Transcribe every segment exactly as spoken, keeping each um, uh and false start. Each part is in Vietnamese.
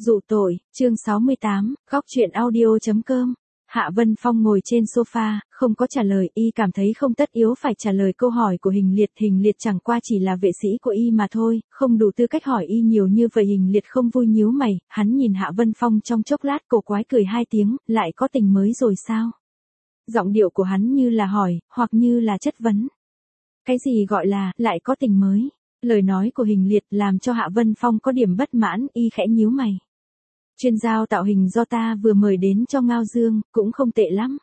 Dụ tội, chương sáu mươi tám, góc truyện audio chấm com. Hạ Vân Phong ngồi trên sofa, không có trả lời, y cảm thấy không tất yếu phải trả lời câu hỏi của Hình Liệt. Hình Liệt chẳng qua chỉ là vệ sĩ của y mà thôi, không đủ tư cách hỏi y nhiều như vậy. Hình Liệt không vui nhíu mày, hắn nhìn Hạ Vân Phong trong chốc lát, cổ quái cười hai tiếng, lại có tình mới rồi sao? Giọng điệu của hắn như là hỏi, hoặc như là chất vấn. Cái gì gọi là, lại có tình mới? Lời nói của Hình Liệt làm cho Hạ Vân Phong có điểm bất mãn, y khẽ nhíu mày. Chuyên giao tạo hình do ta vừa mời đến cho Ngao Dương, cũng không tệ lắm.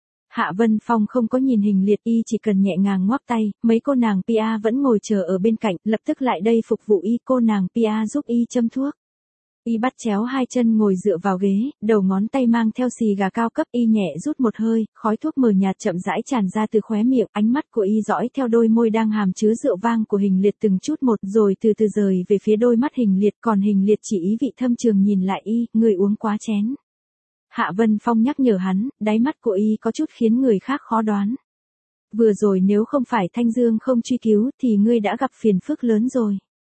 Hạ Vân Phong không có nhìn Hình Liệt, y chỉ cần nhẹ nhàng ngoắc tay, mấy cô nàng pê a vẫn ngồi chờ ở bên cạnh, lập tức lại đây phục vụ y. Cô nàng pê a giúp y châm thuốc. Y bắt chéo hai chân ngồi dựa vào ghế, đầu ngón tay mang theo xì gà cao cấp, y nhẹ rút một hơi, khói thuốc mờ nhạt chậm rãi tràn ra từ khóe miệng, ánh mắt của y dõi theo đôi môi đang hàm chứa rượu vang của Hình Liệt từng chút một, rồi từ từ rời về phía đôi mắt Hình Liệt, còn Hình Liệt chỉ ý vị thâm trường nhìn lại y, người uống quá chén. Hạ Vân Phong nhắc nhở hắn, đáy mắt của y có chút khiến người khác khó đoán. Vừa rồi nếu không phải Thanh Dương không truy cứu, thì ngươi đã gặp phiền phức lớn rồi.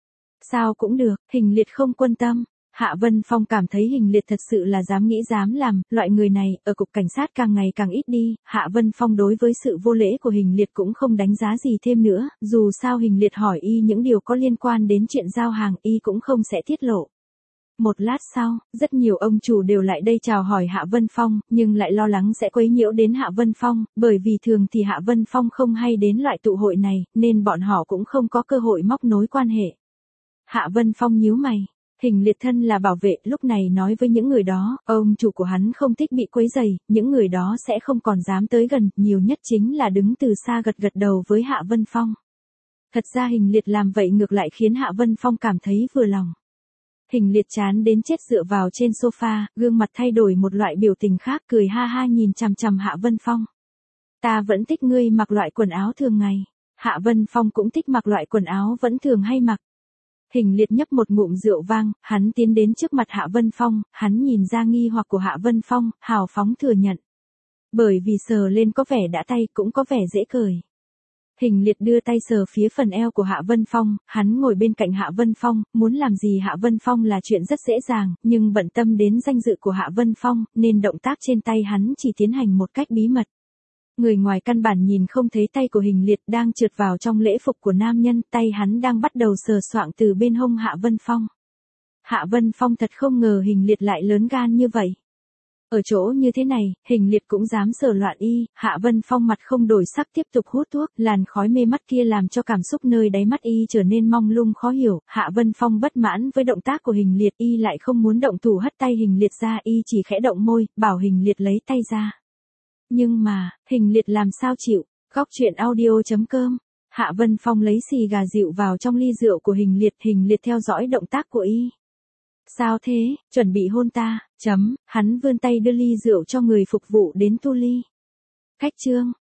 Sao cũng được, Hình Liệt không quan tâm. Hạ Vân Phong cảm thấy Hình Liệt thật sự là dám nghĩ dám làm, loại người này, ở cục cảnh sát càng ngày càng ít đi. Hạ Vân Phong đối với sự vô lễ của Hình Liệt cũng không đánh giá gì thêm nữa, dù sao Hình Liệt hỏi y những điều có liên quan đến chuyện giao hàng, y cũng không sẽ tiết lộ. Một lát sau, rất nhiều ông chủ đều lại đây chào hỏi Hạ Vân Phong, nhưng lại lo lắng sẽ quấy nhiễu đến Hạ Vân Phong, bởi vì thường thì Hạ Vân Phong không hay đến loại tụ hội này, nên bọn họ cũng không có cơ hội móc nối quan hệ. Hạ Vân Phong nhíu mày. Hình Liệt thân là bảo vệ, lúc này nói với những người đó, ông chủ của hắn không thích bị quấy rầy, những người đó sẽ không còn dám tới gần, nhiều nhất chính là đứng từ xa gật gật đầu với Hạ Vân Phong. Thật ra Hình Liệt làm vậy ngược lại khiến Hạ Vân Phong cảm thấy vừa lòng. Hình Liệt chán đến chết dựa vào trên sofa, gương mặt thay đổi một loại biểu tình khác, cười ha ha nhìn chằm chằm Hạ Vân Phong. Ta vẫn thích ngươi mặc loại quần áo thường ngày. Hạ Vân Phong cũng thích mặc loại quần áo vẫn thường hay mặc. Hình Liệt nhấp một ngụm rượu vang, hắn tiến đến trước mặt Hạ Vân Phong, hắn nhìn ra nghi hoặc của Hạ Vân Phong, hào phóng thừa nhận. Bởi vì sờ lên có vẻ đã tay, cũng có vẻ dễ cởi. Hình Liệt đưa tay sờ phía phần eo của Hạ Vân Phong, hắn ngồi bên cạnh Hạ Vân Phong, muốn làm gì Hạ Vân Phong là chuyện rất dễ dàng, nhưng bận tâm đến danh dự của Hạ Vân Phong, nên động tác trên tay hắn chỉ tiến hành một cách bí mật. Người ngoài căn bản nhìn không thấy tay của Hình Liệt đang trượt vào trong lễ phục của nam nhân, tay hắn đang bắt đầu sờ soạng từ bên hông Hạ Vân Phong. Hạ Vân Phong thật không ngờ Hình Liệt lại lớn gan như vậy. Ở chỗ như thế này, Hình Liệt cũng dám sờ loạn y. Hạ Vân Phong mặt không đổi sắc tiếp tục hút thuốc, làn khói mê mắt kia làm cho cảm xúc nơi đáy mắt y trở nên mông lung khó hiểu. Hạ Vân Phong bất mãn với động tác của Hình Liệt, y lại không muốn động thủ hất tay Hình Liệt ra, y chỉ khẽ động môi, bảo Hình Liệt lấy tay ra. Nhưng mà, Hình Liệt làm sao chịu. Góc truyện audio chấm com. Hạ Vân Phong lấy xì gà dịu vào trong ly rượu của Hình Liệt, Hình Liệt theo dõi động tác của y. Sao thế, chuẩn bị hôn ta, chấm, hắn vươn tay đưa ly rượu cho người phục vụ đến tu ly. Khách trương,